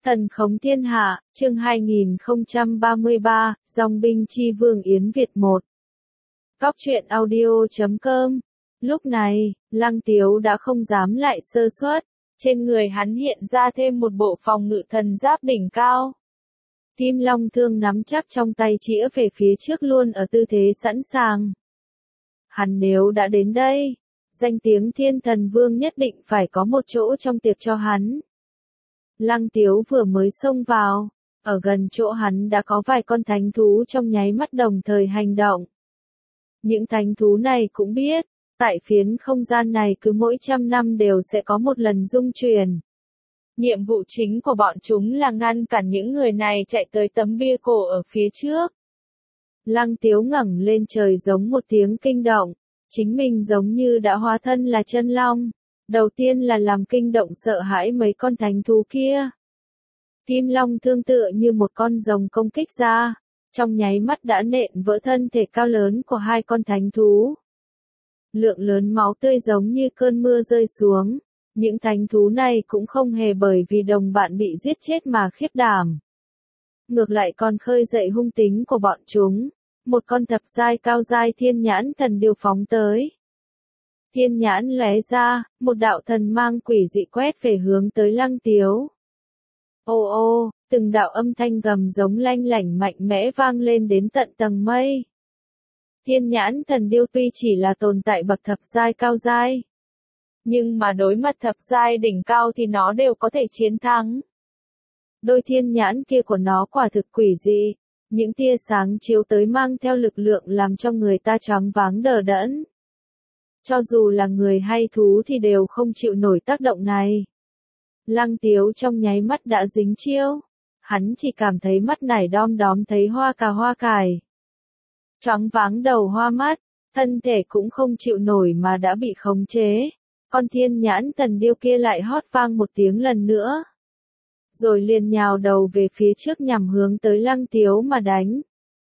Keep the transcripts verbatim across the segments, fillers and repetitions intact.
Thần khống thiên hạ, chương hai nghìn không trăm ba mươi ba, dòng binh chi vương Yến Việt một. Góc truyện audio chấm com. Lúc này, Lăng Tiếu đã không dám lại sơ suất, trên người hắn hiện ra thêm một bộ phòng ngự thần giáp đỉnh cao. Kim Long thương nắm chắc trong tay chĩa về phía trước luôn ở tư thế sẵn sàng. Hắn nếu đã đến đây, danh tiếng Thiên Thần Vương nhất định phải có một chỗ trong tiệc cho hắn. Lăng Tiếu vừa mới xông vào, ở gần chỗ hắn đã có vài con thánh thú trong nháy mắt đồng thời hành động. Những thánh thú này cũng biết, tại phiến không gian này cứ mỗi trăm năm đều sẽ có một lần dung chuyển. Nhiệm vụ chính của bọn chúng là ngăn cản những người này chạy tới tấm bia cổ ở phía trước. Lăng Tiếu ngẩng lên trời giống một tiếng kinh động, chính mình giống như đã hóa thân là chân long. Đầu tiên là làm kinh động sợ hãi mấy con thánh thú kia. Kim Long thương tựa như một con rồng công kích ra, trong nháy mắt đã nện vỡ thân thể cao lớn của hai con thánh thú. Lượng lớn máu tươi giống như cơn mưa rơi xuống, những thánh thú này cũng không hề bởi vì đồng bạn bị giết chết mà khiếp đảm. Ngược lại còn khơi dậy hung tính của bọn chúng, một con thập giai cao giai thiên nhãn thần điêu phóng tới. Thiên nhãn lóe ra, một đạo thần mang quỷ dị quét về hướng tới Lăng Tiếu. Ô ô, từng đạo âm thanh gầm giống lanh lảnh mạnh mẽ vang lên đến tận tầng mây. Thiên nhãn thần điêu tuy chỉ là tồn tại bậc thập giai cao giai, nhưng mà đối mặt thập giai đỉnh cao thì nó đều có thể chiến thắng. Đôi thiên nhãn kia của nó quả thực quỷ dị, những tia sáng chiếu tới mang theo lực lượng làm cho người ta choáng váng đờ đẫn. Cho dù là người hay thú thì đều không chịu nổi tác động này. Lăng Tiếu trong nháy mắt đã dính chiêu. Hắn chỉ cảm thấy mắt nải đom đóm thấy hoa cà hoa cải. Choáng váng đầu hoa mắt, thân thể cũng không chịu nổi mà đã bị khống chế. Con thiên nhãn thần điêu kia lại hót vang một tiếng lần nữa. Rồi liền nhào đầu về phía trước nhằm hướng tới Lăng Tiếu mà đánh.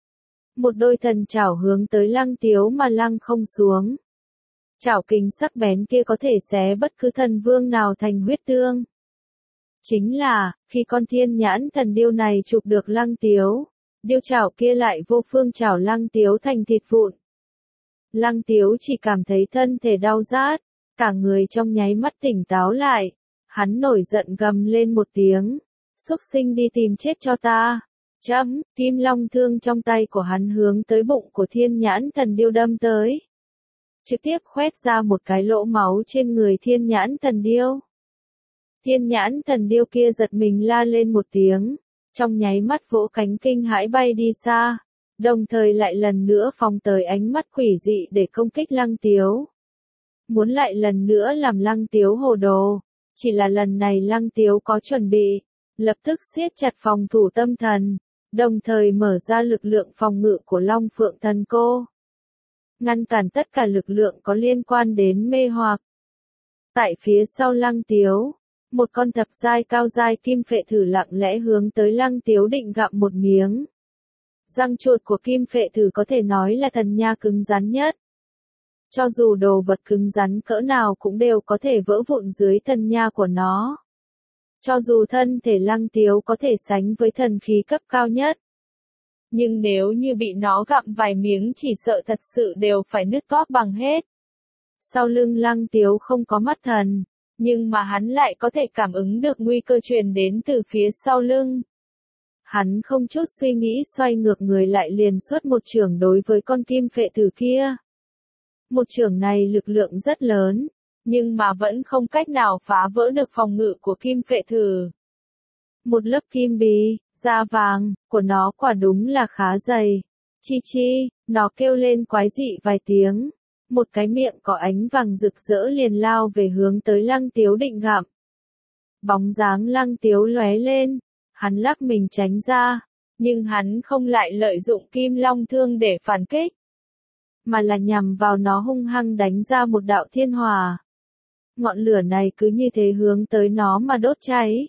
Một đôi thần chảo hướng tới Lăng Tiếu mà lăng không xuống. Chảo kình sắc bén kia có thể xé bất cứ thần vương nào thành huyết tương. Chính là, khi con thiên nhãn thần điêu này chụp được Lăng Tiếu, điêu chảo kia lại vô phương chảo Lăng Tiếu thành thịt vụn. Lăng Tiếu chỉ cảm thấy thân thể đau rát, cả người trong nháy mắt tỉnh táo lại. Hắn nổi giận gầm lên một tiếng, xúc sinh đi tìm chết cho ta. Chấm, kim long thương trong tay của hắn hướng tới bụng của thiên nhãn thần điêu đâm tới. Trực tiếp khoét ra một cái lỗ máu trên người thiên nhãn thần điêu. Thiên nhãn thần điêu kia giật mình la lên một tiếng, trong nháy mắt vỗ cánh kinh hãi bay đi xa, đồng thời lại lần nữa phóng tới ánh mắt quỷ dị để công kích Lăng Tiếu. Muốn lại lần nữa làm Lăng Tiếu hồ đồ, chỉ là lần này Lăng Tiếu có chuẩn bị, lập tức siết chặt phòng thủ tâm thần, đồng thời mở ra lực lượng phòng ngự của Long Phượng Thần Cô. Ngăn cản tất cả lực lượng có liên quan đến mê hoặc. Tại phía sau Lăng Tiếu, một con thập giai cao giai kim phệ thử lặng lẽ hướng tới Lăng Tiếu định gặm một miếng. Răng chuột của kim phệ thử có thể nói là thần nha cứng rắn nhất. Cho dù đồ vật cứng rắn cỡ nào cũng đều có thể vỡ vụn dưới thần nha của nó. Cho dù thân thể Lăng Tiếu có thể sánh với thần khí cấp cao nhất. Nhưng nếu như bị nó gặm vài miếng chỉ sợ thật sự đều phải nứt toác bằng hết. Sau lưng Lăng Tiếu không có mắt thần, nhưng mà hắn lại có thể cảm ứng được nguy cơ truyền đến từ phía sau lưng. Hắn không chút suy nghĩ xoay ngược người lại liền xuất một chưởng đối với con kim phệ thử kia. Một chưởng này lực lượng rất lớn, nhưng mà vẫn không cách nào phá vỡ được phòng ngự của kim phệ thử. Một lớp kim bì, da vàng, của nó quả đúng là khá dày. Chi chi, nó kêu lên quái dị vài tiếng. Một cái miệng có ánh vàng rực rỡ liền lao về hướng tới Lăng Tiếu định gặm. Bóng dáng Lăng Tiếu lóe lên, hắn lắc mình tránh ra, nhưng hắn không lại lợi dụng kim long thương để phản kích, mà là nhằm vào nó hung hăng đánh ra một đạo thiên hỏa. Ngọn lửa này cứ như thế hướng tới nó mà đốt cháy.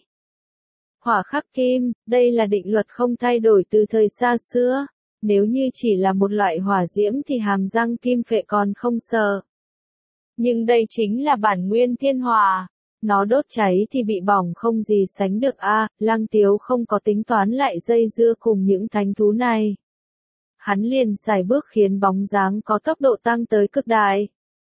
Hỏa khắc kim, đây là định luật không thay đổi từ thời xa xưa, nếu như chỉ là một loại hỏa diễm thì hàm răng kim phệ còn không sợ. Nhưng đây chính là bản nguyên thiên hỏa, Nó đốt cháy thì bị bỏng không gì sánh được a, à, Lăng Tiếu không có tính toán lại dây dưa cùng những thánh thú này. Hắn liền xài bước khiến bóng dáng có tốc độ tăng tới cực đại.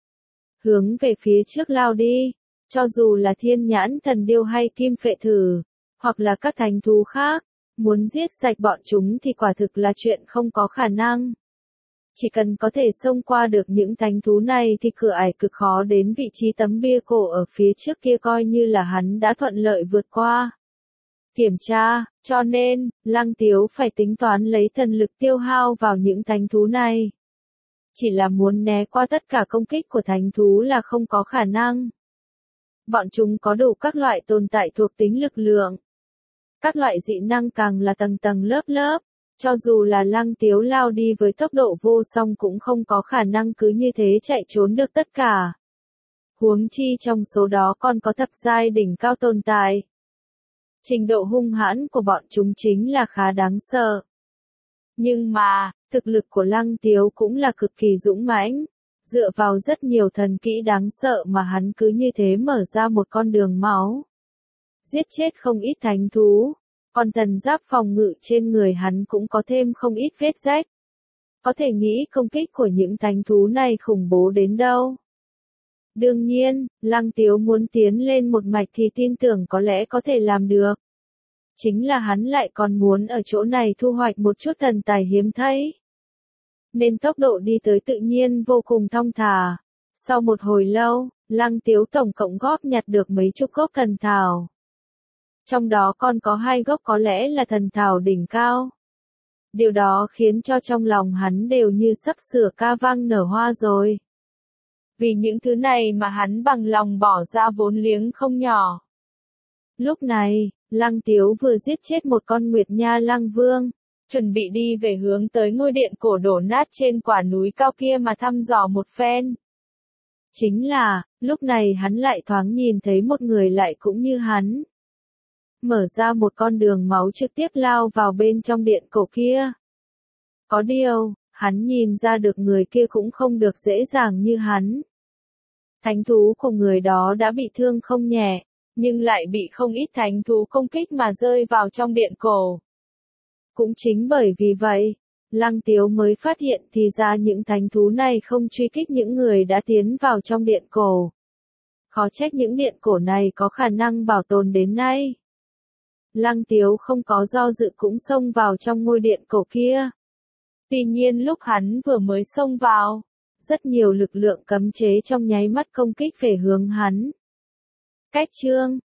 Hướng về phía trước lao đi, cho dù là thiên nhãn thần điêu hay kim phệ thử, hoặc là các thánh thú khác, muốn giết sạch bọn chúng thì quả thực là chuyện không có khả năng. Chỉ cần có thể xông qua được những thánh thú này thì cửa ải cực khó đến vị trí tấm bia cổ ở phía trước kia coi như là hắn đã thuận lợi vượt qua. Kiểm tra, cho nên, Lăng Tiếu phải tính toán lấy thần lực tiêu hao vào những thánh thú này. Chỉ là muốn né qua tất cả công kích của thánh thú là không có khả năng. Bọn chúng có đủ các loại tồn tại thuộc tính lực lượng. Các loại dị năng càng là tầng tầng lớp lớp. Cho dù là Lăng Tiếu lao đi với tốc độ vô song cũng không có khả năng cứ như thế chạy trốn được tất cả. Huống chi trong số đó còn có thập giai đỉnh cao tồn tại. Trình độ hung hãn của bọn chúng chính là khá đáng sợ. Nhưng mà, thực lực của Lăng Tiếu cũng là cực kỳ dũng mãnh. Dựa vào rất nhiều thần kỹ đáng sợ mà hắn cứ như thế mở ra một con đường máu. Giết chết không ít thánh thú. Còn thần giáp phòng ngự trên người hắn cũng có thêm không ít vết rách. Có thể nghĩ công kích của những thánh thú này khủng bố đến đâu. Đương nhiên, Lăng Tiếu muốn tiến lên một mạch thì tin tưởng có lẽ có thể làm được. Chính là hắn lại còn muốn ở chỗ này thu hoạch một chút thần tài hiếm thấy. Nên tốc độ đi tới tự nhiên vô cùng thong thả. Sau một hồi lâu, Lăng Tiếu tổng cộng góp nhặt được mấy chục gốc thần thảo. Trong đó còn có hai gốc có lẽ là thần thảo đỉnh cao. Điều đó khiến cho trong lòng hắn đều như sắp sửa ca vang nở hoa rồi. Vì những thứ này mà hắn bằng lòng bỏ ra vốn liếng không nhỏ. Lúc này, Lăng Tiếu vừa giết chết một con Nguyệt Nha Lăng Vương, chuẩn bị đi về hướng tới ngôi điện cổ đổ nát trên quả núi cao kia mà thăm dò một phen. Chính là, lúc này hắn lại thoáng nhìn thấy một người lại cũng như hắn. Mở ra một con đường máu trực tiếp lao vào bên trong điện cổ kia. Có điều, hắn nhìn ra được người kia cũng không được dễ dàng như hắn. Thánh thú của người đó đã bị thương không nhẹ, nhưng lại bị không ít thánh thú công kích mà rơi vào trong điện cổ. Cũng chính bởi vì vậy, Lăng Tiếu mới phát hiện thì ra những thánh thú này không truy kích những người đã tiến vào trong điện cổ. Khó trách những điện cổ này có khả năng bảo tồn đến nay. Lăng Tiếu không có do dự cũng xông vào trong ngôi điện cổ kia. Tuy nhiên lúc hắn vừa mới xông vào, rất nhiều lực lượng cấm chế trong nháy mắt công kích về hướng hắn. Cách chương